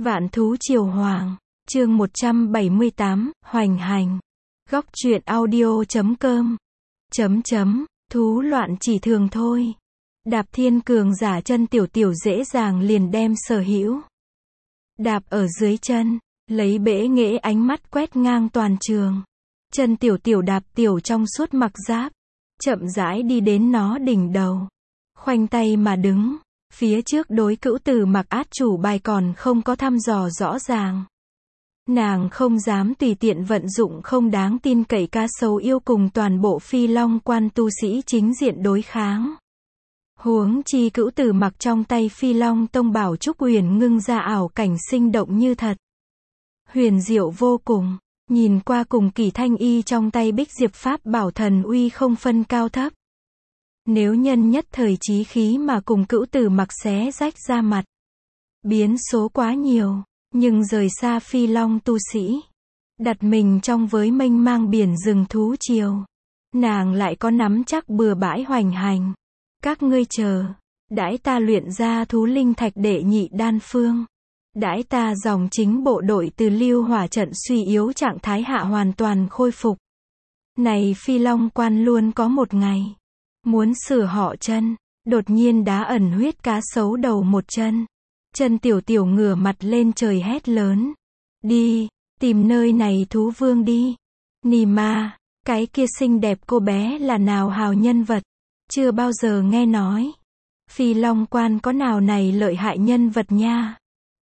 Vạn thú triều hoàng, chương 178, hoành hành. Góc truyện audio.com. Thú loạn chỉ thường thôi. Đạp thiên cường giả chân tiểu tiểu dễ dàng liền đem sở hữu. Đạp ở dưới chân, lấy bẽ nghễ ánh mắt quét ngang toàn trường. Chân tiểu tiểu đạp tiểu trong suốt mặc giáp, chậm rãi đi đến nó đỉnh đầu. Khoanh tay mà đứng. Phía trước đối cữu Tử Mặc át chủ bài còn không có thăm dò rõ ràng. Nàng không dám tùy tiện vận dụng không đáng tin cậy cá sấu yêu cùng toàn bộ Phi Long quan tu sĩ chính diện đối kháng. Huống chi cữu Tử Mặc trong tay Phi Long tông bảo trúc huyền ngưng ra ảo cảnh sinh động như thật. Huyền diệu vô cùng, nhìn qua cùng Kỳ Thanh Y trong tay Bích Diệp Pháp bảo thần uy không phân cao thấp. Nếu nhân nhất thời chí khí mà cùng cữu Tử Mặc xé rách ra mặt. Biến số quá nhiều, nhưng rời xa Phi Long tu sĩ. Đặt mình trong với mênh mang biển rừng thú triều. Nàng lại có nắm chắc bừa bãi hoành hành. Các ngươi chờ, đãi ta luyện ra thú linh thạch đệ nhị đan phương. Đãi ta dòng chính bộ đội từ lưu hỏa trận suy yếu trạng thái hạ hoàn toàn khôi phục. Này Phi Long quan luôn có một ngày. Muốn sửa họ chân, đột nhiên đá ẩn huyết cá sấu đầu một chân. Chân tiểu tiểu ngửa mặt lên trời hét lớn. Đi, tìm nơi này thú vương đi. Nì ma, cái kia xinh đẹp cô bé là nào hào nhân vật. Chưa bao giờ nghe nói. Phi Long quan có nào này lợi hại nhân vật nha.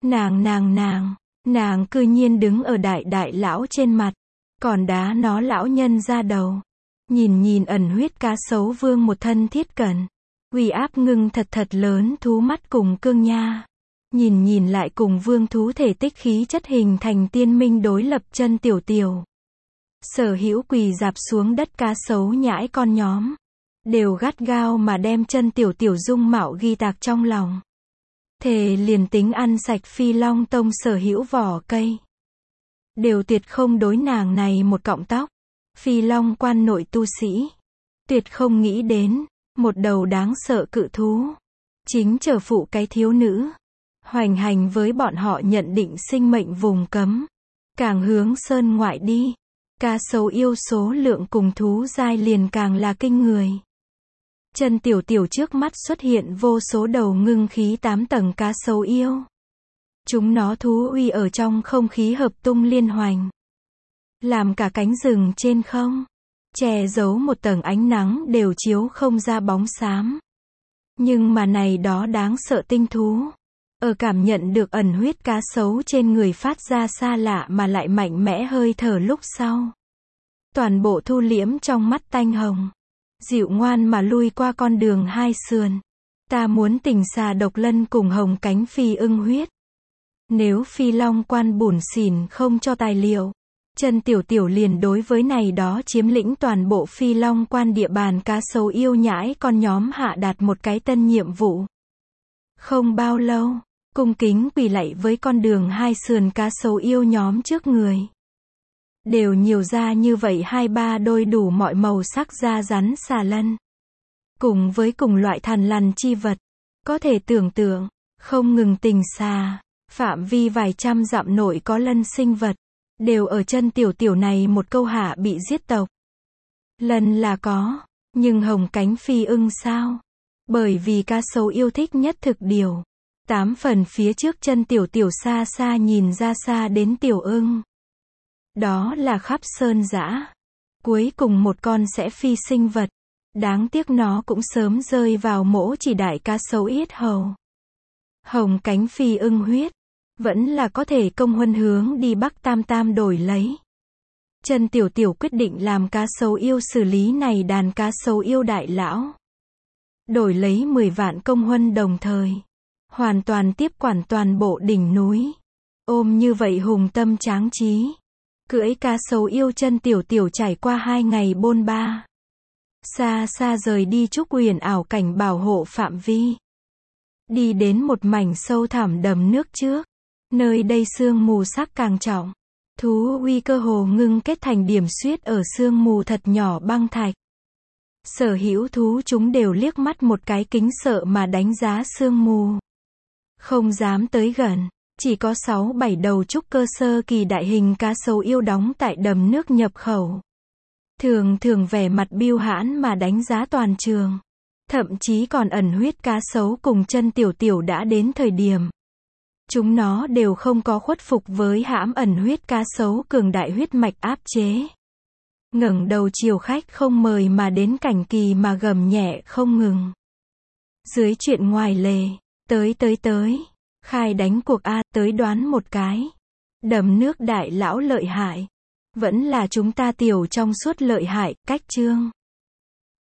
Nàng cư nhiên đứng ở đại lão trên mặt. Còn đá nó lão nhân ra đầu. Nhìn ẩn huyết cá sấu vương một thân thiết cẩn. Uy áp ngưng thật lớn thú mắt cùng cương nha. Nhìn lại cùng vương thú thể tích khí chất hình thành tiên minh đối lập chân tiểu tiểu. Sở hữu quỳ dạp xuống đất cá sấu nhãi con nhóm. Đều gắt gao mà đem chân tiểu tiểu dung mạo ghi tạc trong lòng. Thề liền tính ăn sạch Phi Long tông sở hữu vỏ cây. Đều tuyệt không đối nàng này một cọng tóc. Phi Long quan nội tu sĩ. Tuyệt không nghĩ đến, một đầu đáng sợ cự thú. Chính trở phụ cái thiếu nữ. Hoành hành với bọn họ nhận định sinh mệnh vùng cấm. Càng hướng sơn ngoại đi. Cá sấu yêu số lượng cùng thú giai liền càng là kinh người. Chân tiểu tiểu trước mắt xuất hiện vô số đầu ngưng khí 8 tầng cá sấu yêu. Chúng nó thú uy ở trong không khí hợp tung liên hoành. Làm cả cánh rừng trên không, che giấu một tầng ánh nắng đều chiếu không ra bóng xám. Nhưng mà này đó đáng sợ tinh thú. Ở cảm nhận được ẩn huyết cá sấu trên người phát ra xa lạ mà lại mạnh mẽ hơi thở lúc sau. Toàn bộ thu liễm trong mắt tanh hồng. Dịu ngoan mà lui qua con đường hai sườn. Ta muốn tình xà độc lân cùng hồng cánh phi ưng huyết. Nếu Phi Long quan bủn xỉn không cho tài liệu. Chân tiểu tiểu liền đối với này đó chiếm lĩnh toàn bộ Phi Long quan địa bàn cá sấu yêu nhãi con nhóm hạ đạt một cái tân nhiệm vụ. Không bao lâu, cung kính quỳ lạy với con đường hai sườn cá sấu yêu nhóm trước người. Đều nhiều ra như vậy 2-3 đôi đủ mọi màu sắc da rắn xà lân. Cùng với cùng loại thằn lằn chi vật. Có thể tưởng tượng, không ngừng tình xà, phạm vi vài trăm dặm nội có lân sinh vật. Đều ở chân tiểu tiểu này một câu hạ bị giết tộc. Lần là có, nhưng hồng cánh phi ưng sao? Bởi vì cá sấu yêu thích nhất thực điều. 8 phần phía trước chân tiểu tiểu xa xa nhìn ra xa đến tiểu ưng. Đó là khắp sơn dã. Cuối cùng một con sẽ phi sinh vật. Đáng tiếc nó cũng sớm rơi vào mỗ chỉ đại cá sấu yết hầu. Hồng cánh phi ưng huyết. Vẫn là có thể công huân hướng đi Bắc Tam Tam đổi lấy. Chân tiểu tiểu quyết định làm cá sấu yêu xử lý này đàn cá sấu yêu đại lão. Đổi lấy 10 vạn công huân đồng thời. Hoàn toàn tiếp quản toàn bộ đỉnh núi. Ôm như vậy hùng tâm tráng trí. Cưỡi cá sấu yêu chân tiểu tiểu trải qua 2 ngày bôn ba. Xa xa rời đi trúc huyền ảo cảnh bảo hộ phạm vi. Đi đến một mảnh sâu thẳm đầm nước trước. Nơi đây sương mù sắc càng trọng. Thú uy cơ hồ ngưng kết thành điểm xuyết ở sương mù thật nhỏ băng thạch. Sở hữu thú chúng đều liếc mắt một cái kính sợ mà đánh giá sương mù. Không dám tới gần. Chỉ có 6-7 đầu trúc cơ sơ kỳ đại hình cá sấu yêu đóng tại đầm nước nhập khẩu. Thường thường vẻ mặt biêu hãn mà đánh giá toàn trường. Thậm chí còn ẩn huyết cá sấu cùng chân tiểu tiểu đã đến thời điểm. Chúng nó đều không có khuất phục với hãm ẩn huyết cá sấu cường đại huyết mạch áp chế. Ngẩng đầu chiều khách không mời mà đến cảnh kỳ mà gầm nhẹ không ngừng. Dưới chuyện ngoài lề, tới. Khai đánh cuộc A, tới đoán một cái. Đầm nước đại lão lợi hại. Vẫn là chúng ta tiểu trong suốt lợi hại, cách chương.